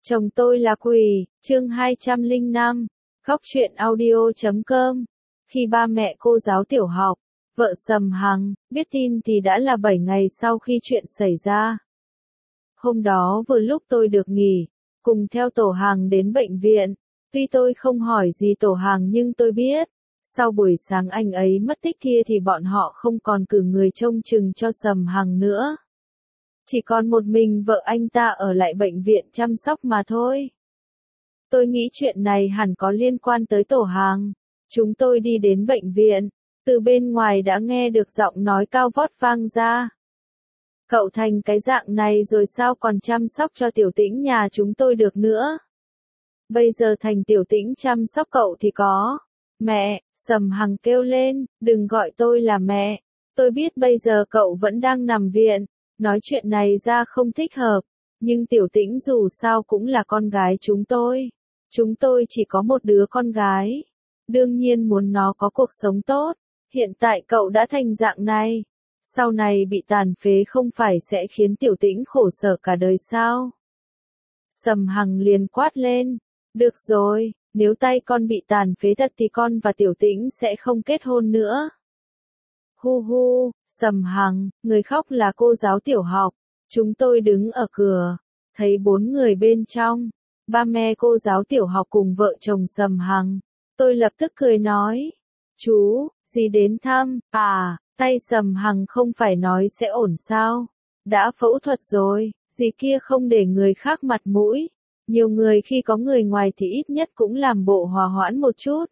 Chồng tôi là quỷ, chương 205, Góc truyện audio.com. Khi ba mẹ cô giáo tiểu học, vợ Sầm Hằng, biết tin thì đã là 7 ngày sau khi chuyện xảy ra. Hôm đó vừa lúc tôi được nghỉ, cùng theo Tổ Hằng đến bệnh viện. Tuy tôi không hỏi gì Tổ Hằng nhưng tôi biết, sau buổi sáng anh ấy mất tích kia thì bọn họ không còn cử người trông chừng cho Sầm Hằng nữa. Chỉ còn một mình vợ anh ta ở lại bệnh viện chăm sóc mà thôi. Tôi nghĩ chuyện này hẳn có liên quan tới Tổ Hằng. Chúng tôi đi đến bệnh viện, từ bên ngoài đã nghe được giọng nói cao vót vang ra. Cậu thành cái dạng này rồi sao còn chăm sóc cho Tiểu Tĩnh nhà chúng tôi được nữa? Bây giờ thành Tiểu Tĩnh chăm sóc cậu thì có. Mẹ, Sầm Hằng kêu lên, đừng gọi tôi là mẹ. Tôi biết bây giờ cậu vẫn đang nằm viện. Nói chuyện này ra không thích hợp, nhưng Tiểu Tĩnh dù sao cũng là con gái chúng tôi. Chúng tôi chỉ có một đứa con gái. Đương nhiên muốn nó có cuộc sống tốt. Hiện tại cậu đã thành dạng này. Sau này bị tàn phế không phải sẽ khiến Tiểu Tĩnh khổ sở cả đời sao? Sầm Hằng liền quát lên. Được rồi, nếu tay con bị tàn phế thật thì con và Tiểu Tĩnh sẽ không kết hôn nữa. Hu hu, Sầm Hằng, người khóc là cô giáo tiểu học. Chúng tôi đứng ở cửa, thấy 4 người bên trong, ba mẹ cô giáo tiểu học cùng vợ chồng Sầm Hằng. Tôi lập tức cười nói, chú, dì đến thăm, à, tay Sầm Hằng không phải nói sẽ ổn sao? Đã phẫu thuật rồi, dì kia không để người khác mặt mũi. Nhiều người khi có người ngoài thì ít nhất cũng làm bộ hòa hoãn một chút.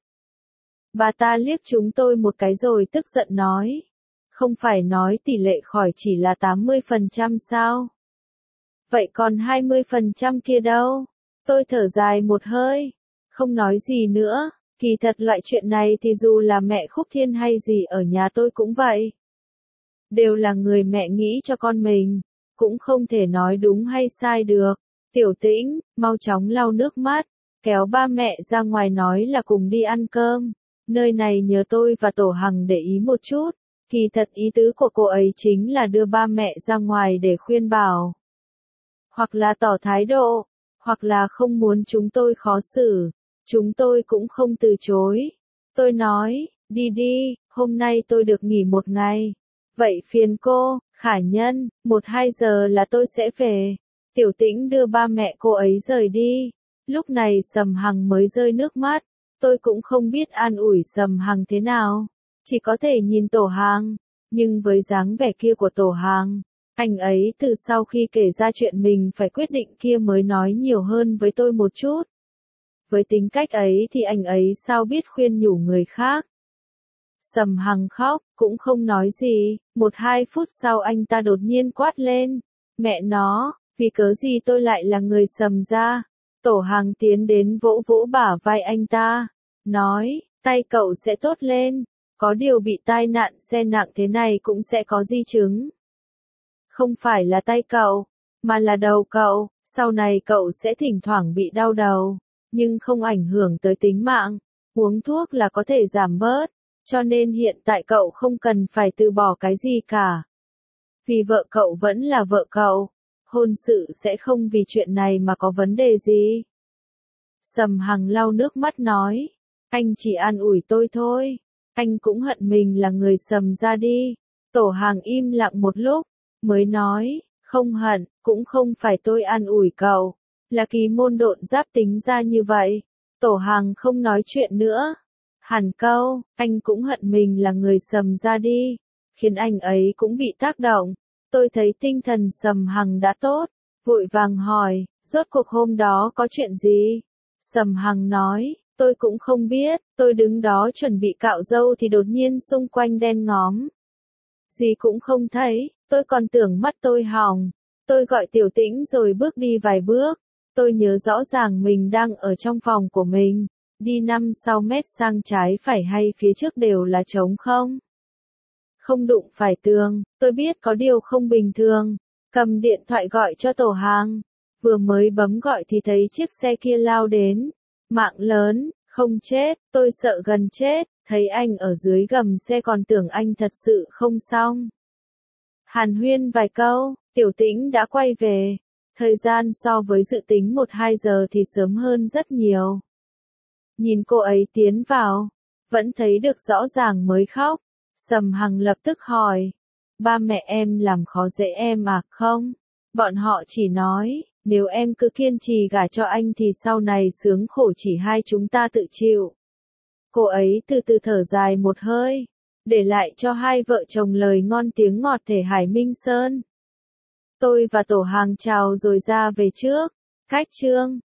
Bà ta liếc chúng tôi một cái rồi tức giận nói. Không phải nói tỷ lệ khỏi chỉ là 80% sao? Vậy còn 20% kia đâu? Tôi thở dài một hơi. Không nói gì nữa. Kỳ thật loại chuyện này thì dù là mẹ Khúc Thiên hay gì ở nhà tôi cũng vậy. Đều là người mẹ nghĩ cho con mình. Cũng không thể nói đúng hay sai được. Tiểu Tĩnh, mau chóng lau nước mắt. Kéo ba mẹ ra ngoài nói là cùng đi ăn cơm. Nơi này nhờ tôi và Tổ Hằng để ý một chút. Kỳ thật ý tứ của cô ấy chính là đưa ba mẹ ra ngoài để khuyên bảo. Hoặc là tỏ thái độ, hoặc là không muốn chúng tôi khó xử. Chúng tôi cũng không từ chối. Tôi nói, đi đi, hôm nay tôi được nghỉ một ngày. Vậy phiền cô, Khả Nhân, 1-2 giờ là tôi sẽ về. Tiểu Tĩnh đưa ba mẹ cô ấy rời đi. Lúc này Sầm Hằng mới rơi nước mắt. Tôi cũng không biết an ủi Sầm Hằng thế nào. Chỉ có thể nhìn Tổ Hằng. Nhưng với dáng vẻ kia của Tổ Hằng, anh ấy từ sau khi kể ra chuyện mình phải quyết định kia mới nói nhiều hơn với tôi một chút. Với tính cách ấy thì anh ấy sao biết khuyên nhủ người khác. Sầm Hằng khóc, cũng không nói gì. 1-2 phút sau anh ta đột nhiên quát lên. Mẹ nó, vì cớ gì tôi lại là người Sầm gia? Tổ Hằng tiến đến vỗ vỗ bả vai anh ta. Nói, tay cậu sẽ tốt lên. Có điều bị tai nạn xe nặng thế này cũng sẽ có di chứng. Không phải là tay cậu, mà là đầu cậu. Sau này cậu sẽ thỉnh thoảng bị đau đầu. Nhưng không ảnh hưởng tới tính mạng. Uống thuốc là có thể giảm bớt. Cho nên hiện tại cậu không cần phải từ bỏ cái gì cả. Vì vợ cậu vẫn là vợ cậu. Hôn sự sẽ không vì chuyện này mà có vấn đề gì. Sầm Hằng lau nước mắt nói. Anh chỉ an ủi tôi thôi. Anh cũng hận mình là người Sầm gia đi. Tổ Hằng im lặng một lúc, mới nói, không hận, cũng không phải tôi an ủi cậu. Là Kỳ Môn Độn Giáp tính ra như vậy. Tổ Hằng không nói chuyện nữa. Hẳn câu, anh cũng hận mình là người Sầm gia đi. Khiến anh ấy cũng bị tác động. Tôi thấy tinh thần Sầm Hằng đã tốt. Vội vàng hỏi, rốt cuộc hôm đó có chuyện gì? Sầm Hằng nói. Tôi cũng không biết, tôi đứng đó chuẩn bị cạo râu thì đột nhiên xung quanh đen ngóm. Gì cũng không thấy, tôi còn tưởng mắt tôi hỏng. Tôi gọi Tiểu Tĩnh rồi bước đi vài bước. Tôi nhớ rõ ràng mình đang ở trong phòng của mình. Đi 5-6 mét sang trái phải hay phía trước đều là trống không. Không đụng phải tường, tôi biết có điều không bình thường. Cầm điện thoại gọi cho Tổ Hằng. Vừa mới bấm gọi thì thấy chiếc xe kia lao đến. Mạng lớn, không chết, tôi sợ gần chết, thấy anh ở dưới gầm xe còn tưởng anh thật sự không xong. Hàn huyên vài câu, Tiểu Tĩnh đã quay về. Thời gian so với dự tính 1-2 giờ thì sớm hơn rất nhiều. Nhìn cô ấy tiến vào, vẫn thấy được rõ ràng mới khóc. Sầm Hằng lập tức hỏi, ba mẹ em làm khó dễ em à? Không, bọn họ chỉ nói, nếu em cứ kiên trì gả cho anh thì sau này sướng khổ chỉ hai chúng ta tự chịu. Cô ấy từ từ thở dài một hơi, để lại cho hai vợ chồng lời ngon tiếng ngọt thể Hải Minh Sơn. Tôi và Tổ Hàng chào rồi ra về trước. Cách chương